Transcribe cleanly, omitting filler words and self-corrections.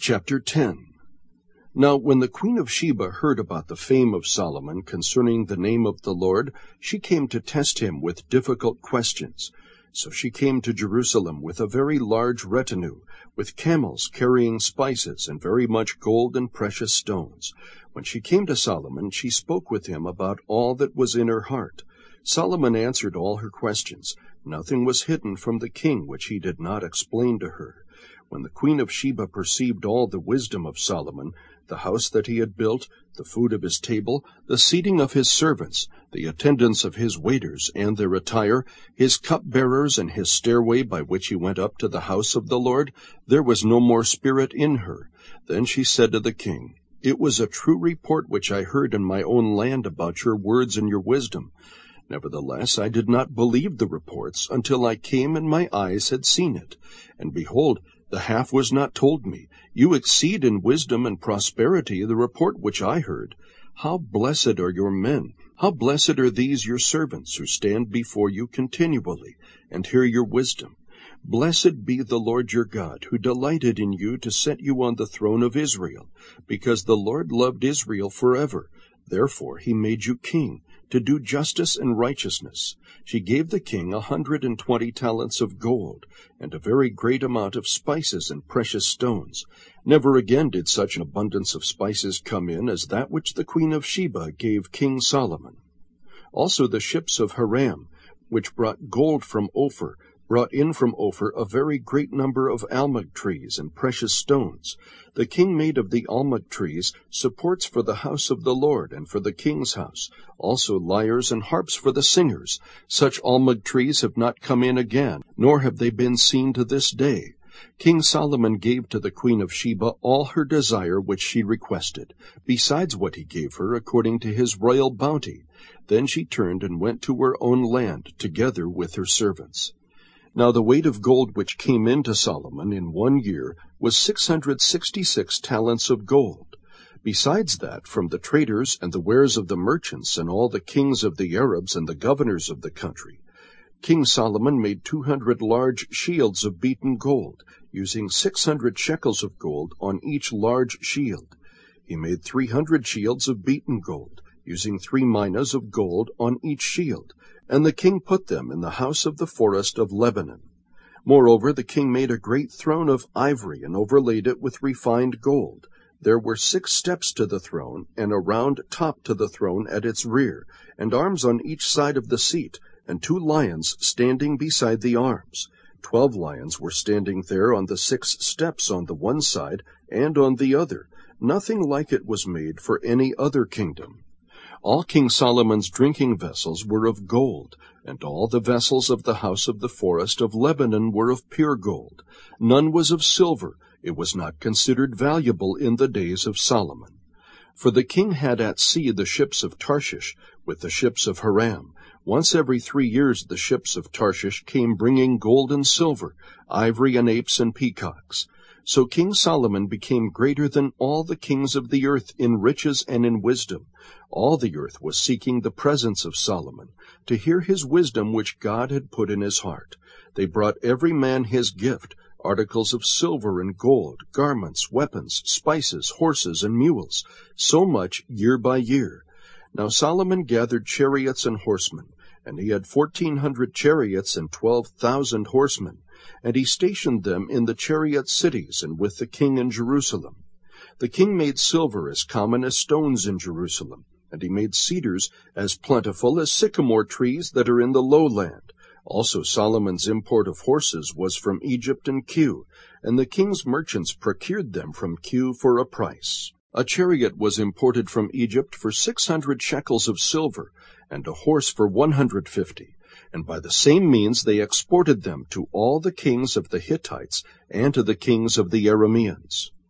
Chapter 10. Now when the queen of Sheba heard about the fame of Solomon concerning the name of the Lord, she came to test him with difficult questions. So she came to Jerusalem with a very large retinue, with camels carrying spices and very much gold and precious stones. When she came to Solomon, she spoke with him about all that was in her heart. Solomon answered all her questions. Nothing was hidden from the king which he did not explain to her. When the queen of Sheba perceived all the wisdom of Solomon, the house that he had built, the food of his table, the seating of his servants, the attendance of his waiters and their attire, his cupbearers and his stairway by which he went up to the house of the Lord, there was no more spirit in her. Then she said to the king, "It was a true report which I heard in my own land about your words and your wisdom. Nevertheless, I did not believe the reports until I came and my eyes had seen it. And behold, the half was not told me. You exceed in wisdom and prosperity the report which I heard. How blessed are your men! How blessed are these your servants who stand before you continually and hear your wisdom! Blessed be the Lord your God, who delighted in you to set you on the throne of Israel, because the Lord loved Israel forever. Therefore he made you king, to do justice and righteousness. She gave the king 120 talents of gold, and a very great amount of spices and precious stones. Never again did such an abundance of spices come in as that which the queen of Sheba gave King Solomon. Also the ships of Hiram, which brought gold from Ophir, brought in from Ophir a very great number of almug trees and precious stones. The king made of the almug trees supports for the house of the Lord and for the king's house, also lyres and harps for the singers. Such almug trees have not come in again, nor have they been seen to this day. King Solomon gave to the queen of Sheba all her desire which she requested, besides what he gave her according to his royal bounty. Then she turned and went to her own land, together with her servants. Now the weight of gold which came in to Solomon in 1 year was 666 talents of gold. Besides that, from the traders and the wares of the merchants and all the kings of the Arabs and the governors of the country, King Solomon made 200 large shields of beaten gold, using 600 shekels of gold on each large shield. He made 300 shields of beaten gold, using 3 minas of gold on each shield, and the king put them in the house of the forest of Lebanon. Moreover, the king made a great throne of ivory and overlaid it with refined gold. There were 6 steps to the throne, and a round top to the throne at its rear, and arms on each side of the seat, and 2 lions standing beside the arms. 12 lions were standing there on the 6 steps on the one side and on the other. Nothing like it was made for any other kingdom. All King Solomon's drinking vessels were of gold, and all the vessels of the house of the forest of Lebanon were of pure gold. None was of silver. It was not considered valuable in the days of Solomon. For the king had at sea the ships of Tarshish with the ships of Hiram. Once every 3 years the ships of Tarshish came bringing gold and silver, ivory and apes and peacocks. So King Solomon became greater than all the kings of the earth in riches and in wisdom. All the earth was seeking the presence of Solomon, to hear his wisdom which God had put in his heart. They brought every man his gift, articles of silver and gold, garments, weapons, spices, horses, and mules, so much year by year. Now Solomon gathered chariots and horsemen, and he had 1,400 chariots and 12,000 horsemen, and he stationed them in the chariot cities and with the king in Jerusalem. The king made silver as common as stones in Jerusalem, and he made cedars as plentiful as sycamore trees that are in the lowland. Also Solomon's import of horses was from Egypt and Kue, and the king's merchants procured them from Kue for a price. A chariot was imported from Egypt for 600 shekels of silver, and a horse for 150, and by the same means they exported them to all the kings of the Hittites and to the kings of the Arameans.